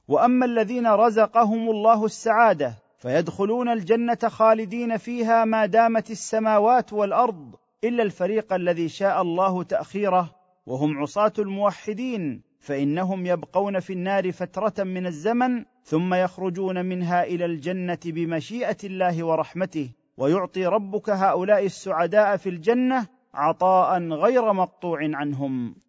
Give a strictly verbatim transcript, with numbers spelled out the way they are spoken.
واما الذين رزقهم الله السعاده فيدخلون الجنه خالدين فيها ما دامت السماوات والارض، الا الفريق الذي شاء الله تاخيره وهم عصاه الموحدين، فانهم يبقون في النار فتره من الزمن ثم يخرجون منها الى الجنه بمشيئه الله ورحمته، ويعطي ربك هؤلاء السعداء في الجنه عطاء غير مقطوع عنهم.